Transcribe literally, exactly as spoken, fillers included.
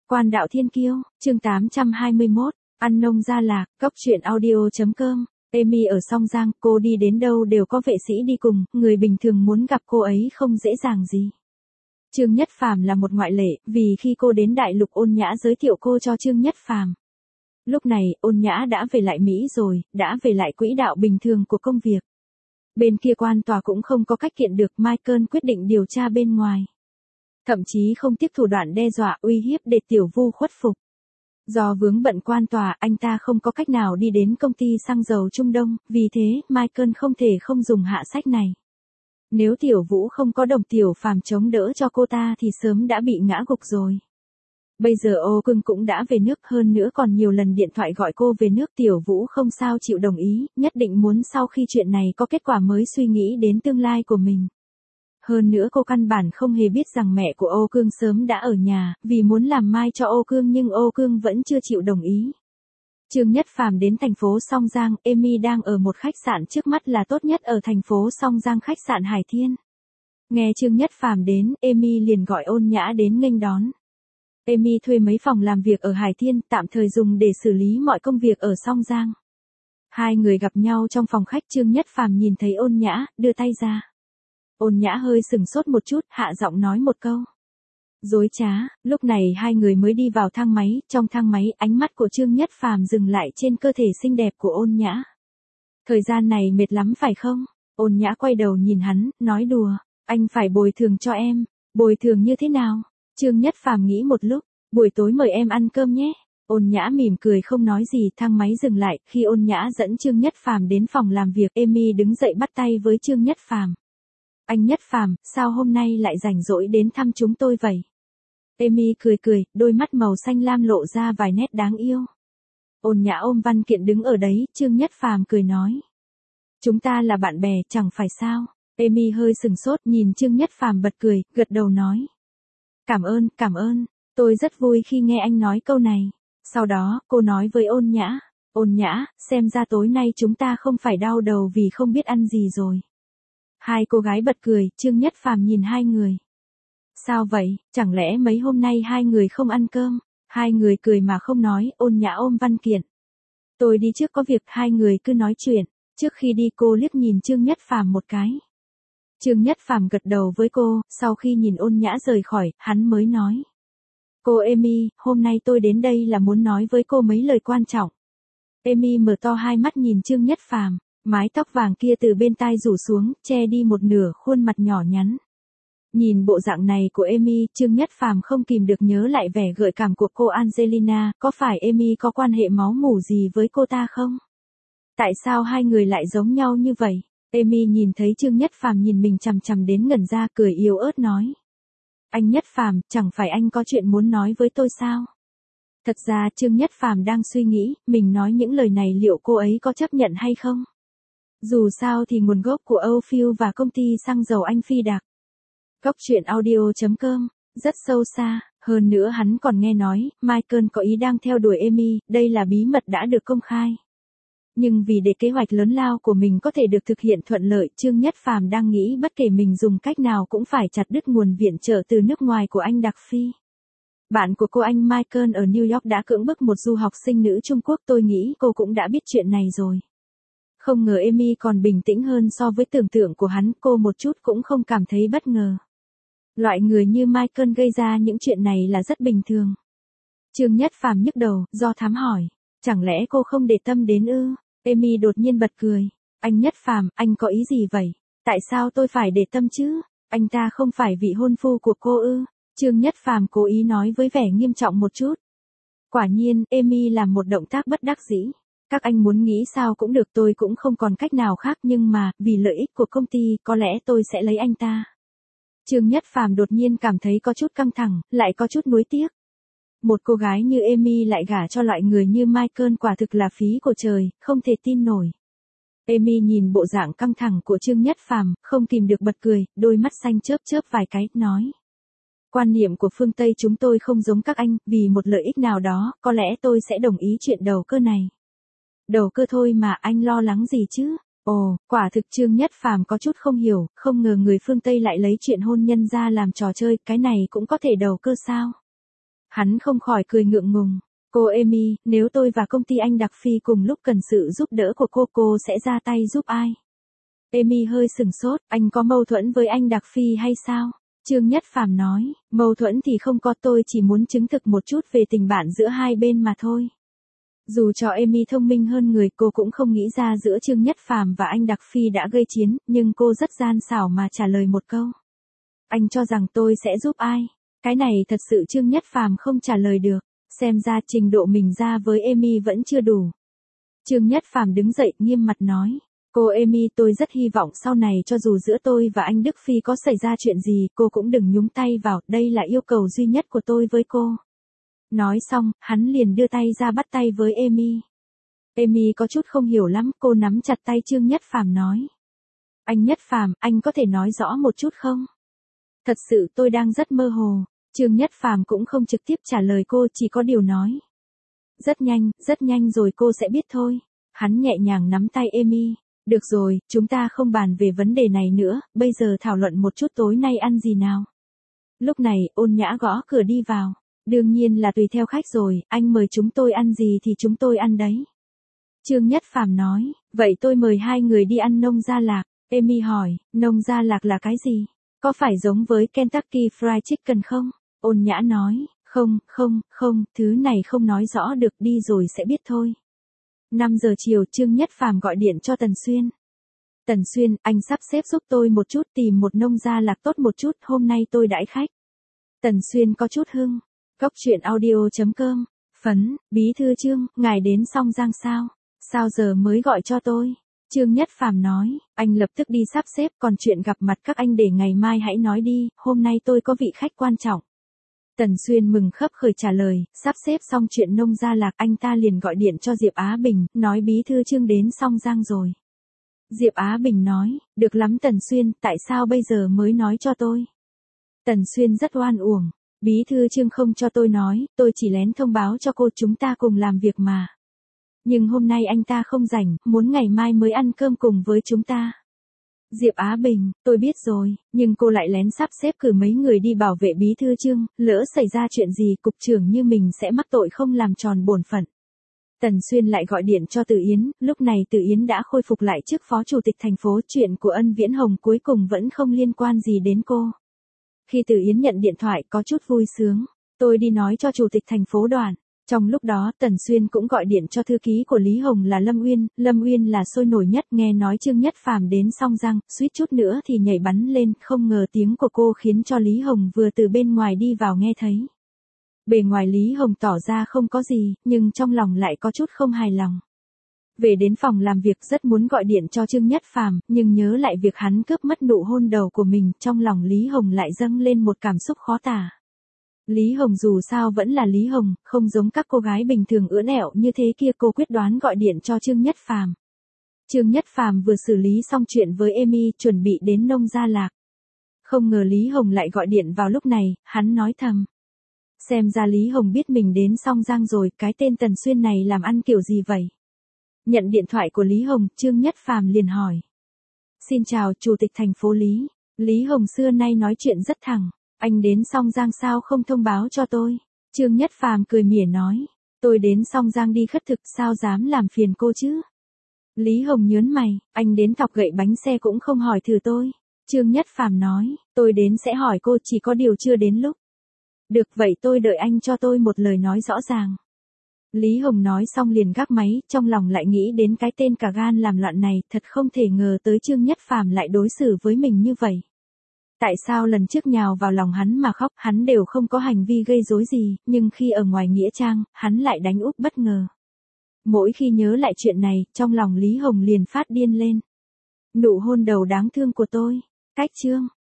Quan đạo thiên kiêu, chương tám trăm hai mươi mốt, ăn nông gia lạc, cốc truyện audio chấm com. Amy ở Song Giang, cô đi đến đâu đều có vệ sĩ đi cùng, người bình thường muốn gặp cô ấy không dễ dàng gì. Trương Nhất Phàm là một ngoại lệ, vì khi cô đến đại lục Ôn Nhã giới thiệu cô cho Trương Nhất Phàm. Lúc này, Ôn Nhã đã về lại Mỹ rồi, đã về lại quỹ đạo bình thường của công việc. Bên kia quan tòa cũng không có cách kiện được, Michael quyết định điều tra bên ngoài. Thậm chí không tiếc thủ đoạn đe dọa uy hiếp để Tiểu Vu khuất phục. Do vướng bận quan tòa, anh ta không có cách nào đi đến công ty xăng dầu Trung Đông, vì thế, Michael không thể không dùng hạ sách này. Nếu Tiểu Vũ không có đồng Tiểu Phàm chống đỡ cho cô ta thì sớm đã bị ngã gục rồi. Bây giờ Ô Cưng cũng đã về nước, hơn nữa còn nhiều lần điện thoại gọi cô về nước. Tiểu Vũ không sao chịu đồng ý, nhất định muốn sau khi chuyện này có kết quả mới suy nghĩ đến tương lai của mình. Hơn nữa cô căn bản không hề biết rằng mẹ của Ô Cương sớm đã ở nhà, vì muốn làm mai cho Ô Cương nhưng Ô Cương vẫn chưa chịu đồng ý. Trương Nhất Phàm đến thành phố Song Giang, Amy đang ở một khách sạn trước mắt là tốt nhất ở thành phố Song Giang, khách sạn Hải Thiên. Nghe Trương Nhất Phàm đến, Amy liền gọi Ôn Nhã đến nghênh đón. Amy thuê mấy phòng làm việc ở Hải Thiên, tạm thời dùng để xử lý mọi công việc ở Song Giang. Hai người gặp nhau trong phòng khách. Trương Nhất Phàm nhìn thấy Ôn Nhã, đưa tay ra. Ôn Nhã hơi sừng sốt một chút, hạ giọng nói một câu. Dối trá. Lúc này hai người mới đi vào thang máy, trong thang máy ánh mắt của Trương Nhất Phàm dừng lại trên cơ thể xinh đẹp của Ôn Nhã. Thời gian này mệt lắm phải không? Ôn Nhã quay đầu nhìn hắn, nói đùa, anh phải bồi thường cho em. Bồi thường như thế nào? Trương Nhất Phàm nghĩ một lúc, buổi tối mời em ăn cơm nhé. Ôn Nhã mỉm cười không nói gì. Thang máy dừng lại, khi Ôn Nhã dẫn Trương Nhất Phàm đến phòng làm việc, Amy đứng dậy bắt tay với Trương Nhất Phàm. Anh Nhất Phàm, sao hôm nay lại rảnh rỗi đến thăm chúng tôi vậy? Amy cười cười, đôi mắt màu xanh lam lộ ra vài nét đáng yêu. Ôn Nhã ôm văn kiện đứng ở đấy. Trương Nhất Phàm cười nói. Chúng ta là bạn bè, chẳng phải sao? Amy hơi sừng sốt nhìn Trương Nhất Phàm bật cười, gật đầu nói. Cảm ơn, cảm ơn, tôi rất vui khi nghe anh nói câu này. Sau đó, cô nói với Ôn Nhã. Ôn Nhã, xem ra tối nay chúng ta không phải đau đầu vì không biết ăn gì rồi. Hai cô gái bật cười, Trương Nhất Phàm nhìn hai người. Sao vậy, chẳng lẽ mấy hôm nay hai người không ăn cơm? Hai người cười mà không nói. Ôn Nhã ôm văn kiện. Tôi đi trước có việc, hai người cứ nói chuyện. Trước khi đi cô liếc nhìn Trương Nhất Phàm một cái. Trương Nhất Phàm gật đầu với cô, sau khi nhìn Ôn Nhã rời khỏi, hắn mới nói. Cô Amy, hôm nay tôi đến đây là muốn nói với cô mấy lời quan trọng. Amy mở to hai mắt nhìn Trương Nhất Phàm, mái tóc vàng kia từ bên tai rủ xuống, che đi một nửa khuôn mặt nhỏ nhắn. Nhìn bộ dạng này của Amy, Trương Nhất Phàm không kìm được nhớ lại vẻ gợi cảm của cô Angelina, có phải Amy có quan hệ máu mủ gì với cô ta không? Tại sao hai người lại giống nhau như vậy? Amy nhìn thấy Trương Nhất Phàm nhìn mình chằm chằm đến ngẩn ra, cười yếu ớt nói. Anh Nhất Phàm, chẳng phải anh có chuyện muốn nói với tôi sao? Thật ra Trương Nhất Phàm đang suy nghĩ, mình nói những lời này liệu cô ấy có chấp nhận hay không? Dù sao thì nguồn gốc của Âu Phiêu và công ty xăng dầu Anh Phi Đặc. Cốc truyện audio chấm com, rất sâu xa, hơn nữa hắn còn nghe nói, Michael có ý đang theo đuổi Amy, đây là bí mật đã được công khai. Nhưng vì để kế hoạch lớn lao của mình có thể được thực hiện thuận lợi, Trương Nhất Phàm đang nghĩ bất kể mình dùng cách nào cũng phải chặt đứt nguồn viện trợ từ nước ngoài của anh Đặc Phi. Bạn của cô anh Michael ở New York đã cưỡng bức một du học sinh nữ Trung Quốc, tôi nghĩ cô cũng đã biết chuyện này rồi. Không ngờ Amy còn bình tĩnh hơn so với tưởng tượng của hắn, cô một chút cũng không cảm thấy bất ngờ. Loại người như Michael gây ra những chuyện này là rất bình thường. Trương Nhất Phàm nhức đầu, do thám hỏi. Chẳng lẽ cô không để tâm đến ư? Amy đột nhiên bật cười. Anh Nhất Phàm, anh có ý gì vậy? Tại sao tôi phải để tâm chứ? Anh ta không phải vị hôn phu của cô ư? Trương Nhất Phàm cố ý nói với vẻ nghiêm trọng một chút. Quả nhiên, Amy làm một động tác bất đắc dĩ. Các anh muốn nghĩ sao cũng được, tôi cũng không còn cách nào khác, nhưng mà, vì lợi ích của công ty, có lẽ tôi sẽ lấy anh ta. Trương Nhất Phàm đột nhiên cảm thấy có chút căng thẳng, lại có chút nuối tiếc. Một cô gái như Amy lại gả cho loại người như Michael, quả thực là phí của trời, không thể tin nổi. Amy nhìn bộ dạng căng thẳng của Trương Nhất Phàm, không kìm được bật cười, đôi mắt xanh chớp chớp vài cái, nói. Quan niệm của phương Tây chúng tôi không giống các anh, vì một lợi ích nào đó, có lẽ tôi sẽ đồng ý chuyện đầu cơ này. Đầu cơ thôi mà, anh lo lắng gì chứ? Ồ, quả thực Trương Nhất Phàm có chút không hiểu, không ngờ người phương Tây lại lấy chuyện hôn nhân ra làm trò chơi, cái này cũng có thể đầu cơ sao? Hắn không khỏi cười ngượng ngùng. Cô Amy, nếu tôi và công ty anh Đặc Phi cùng lúc cần sự giúp đỡ của cô, cô sẽ ra tay giúp ai? Amy hơi sừng sốt, anh có mâu thuẫn với anh Đặc Phi hay sao? Trương Nhất Phàm nói, mâu thuẫn thì không có, tôi chỉ muốn chứng thực một chút về tình bạn giữa hai bên mà thôi. Dù cho Amy thông minh hơn người, cô cũng không nghĩ ra giữa Trương Nhất Phàm và anh Đặc Phi đã gây chiến, nhưng cô rất gian xảo mà trả lời một câu. Anh cho rằng tôi sẽ giúp ai? Cái này thật sự Trương Nhất Phàm không trả lời được, xem ra trình độ mình ra với Amy vẫn chưa đủ. Trương Nhất Phàm đứng dậy nghiêm mặt nói, cô Amy, tôi rất hy vọng sau này cho dù giữa tôi và anh Đức Phi có xảy ra chuyện gì, cô cũng đừng nhúng tay vào, đây là yêu cầu duy nhất của tôi với cô. Nói xong, hắn liền đưa tay ra bắt tay với Amy. Amy có chút không hiểu lắm, cô nắm chặt tay Trương Nhất Phàm nói. Anh Nhất Phàm, anh có thể nói rõ một chút không? Thật sự tôi đang rất mơ hồ. Trương Nhất Phàm cũng không trực tiếp trả lời cô, chỉ có điều nói. Rất nhanh, rất nhanh rồi cô sẽ biết thôi. Hắn nhẹ nhàng nắm tay Amy. Được rồi, chúng ta không bàn về vấn đề này nữa, bây giờ thảo luận một chút tối nay ăn gì nào. Lúc này, Ôn Nhã gõ cửa đi vào. Đương nhiên là tùy theo khách rồi, anh mời chúng tôi ăn gì thì chúng tôi ăn đấy. Trương Nhất Phàm nói, vậy tôi mời hai người đi ăn nông gia lạc. Amy hỏi, nông gia lạc là cái gì? Có phải giống với Kentucky Fried Chicken không? Ôn Nhã nói, không, không, không, thứ này không nói rõ được, đi rồi sẽ biết thôi. năm giờ chiều, Trương Nhất Phàm gọi điện cho Tần Xuyên. Tần Xuyên, anh sắp xếp giúp tôi một chút, tìm một nông gia lạc tốt một chút, hôm nay tôi đãi khách. Tần Xuyên có chút hưng. Góc truyện audio chấm com. Phấn, bí thư Trương, ngài đến Song Giang sao? Sao giờ mới gọi cho tôi? Trương Nhất Phàm nói, anh lập tức đi sắp xếp, còn chuyện gặp mặt các anh để ngày mai hãy nói đi, hôm nay tôi có vị khách quan trọng. Tần Xuyên mừng khấp khởi trả lời, sắp xếp xong chuyện nông gia lạc, anh ta liền gọi điện cho Diệp Á Bình, nói bí thư Trương đến Song Giang rồi. Diệp Á Bình nói, được lắm Tần Xuyên, tại sao bây giờ mới nói cho tôi? Tần Xuyên rất oan uổng. Bí thư Trương không cho tôi nói, tôi chỉ lén thông báo cho cô, chúng ta cùng làm việc mà. Nhưng hôm nay anh ta không rảnh, muốn ngày mai mới ăn cơm cùng với chúng ta. Diệp Á Bình, tôi biết rồi, nhưng cô lại lén sắp xếp cử mấy người đi bảo vệ bí thư Trương, lỡ xảy ra chuyện gì cục trưởng như mình sẽ mắc tội không làm tròn bổn phận. Tần Xuyên lại gọi điện cho Từ Yến, lúc này Từ Yến đã khôi phục lại chức phó chủ tịch thành phố, chuyện của Ân Viễn Hồng cuối cùng vẫn không liên quan gì đến cô. Khi Từ Yến nhận điện thoại có chút vui sướng, tôi đi nói cho chủ tịch thành phố Đoàn. Trong lúc đó Tần Xuyên cũng gọi điện cho thư ký của Lý Hồng là Lâm Uyên, Lâm Uyên là sôi nổi nhất, nghe nói Trương Nhất Phàm đến Song Giang, suýt chút nữa thì nhảy bắn lên, không ngờ tiếng của cô khiến cho Lý Hồng vừa từ bên ngoài đi vào nghe thấy. Bề ngoài Lý Hồng tỏ ra không có gì, nhưng trong lòng lại có chút không hài lòng. Về đến phòng làm việc rất muốn gọi điện cho Trương Nhất Phàm, nhưng nhớ lại việc hắn cướp mất nụ hôn đầu của mình, trong lòng Lý Hồng lại dâng lên một cảm xúc khó tả. Lý Hồng dù sao vẫn là Lý Hồng, không giống các cô gái bình thường ưỡn ẹo như thế kia, cô quyết đoán gọi điện cho Trương Nhất Phàm. Trương Nhất Phàm vừa xử lý xong chuyện với Amy, chuẩn bị đến nông gia lạc. Không ngờ Lý Hồng lại gọi điện vào lúc này, hắn nói thầm. Xem ra Lý Hồng biết mình đến Song Giang rồi, cái tên Tần Xuyên này làm ăn kiểu gì vậy? Nhận điện thoại của Lý Hồng, Trương Nhất Phàm liền hỏi. Xin chào Chủ tịch thành phố Lý. Lý Hồng xưa nay nói chuyện rất thẳng. Anh đến Song Giang sao không thông báo cho tôi? Trương Nhất Phàm cười mỉa nói. Tôi đến Song Giang đi khất thực, sao dám làm phiền cô chứ? Lý Hồng nhớn mày, anh đến thọc gậy bánh xe cũng không hỏi thử tôi. Trương Nhất Phàm nói, tôi đến sẽ hỏi cô, chỉ có điều chưa đến lúc. Được vậy tôi đợi anh cho tôi một lời nói rõ ràng. Lý Hồng nói xong liền gác máy, trong lòng lại nghĩ đến cái tên cả gan làm loạn này, thật không thể ngờ tới Trương Nhất Phàm lại đối xử với mình như vậy. Tại sao lần trước nhào vào lòng hắn mà khóc, hắn đều không có hành vi gây rối gì, nhưng khi ở ngoài nghĩa trang, hắn lại đánh úp bất ngờ. Mỗi khi nhớ lại chuyện này, trong lòng Lý Hồng liền phát điên lên. Nụ hôn đầu đáng thương của tôi. Cách chương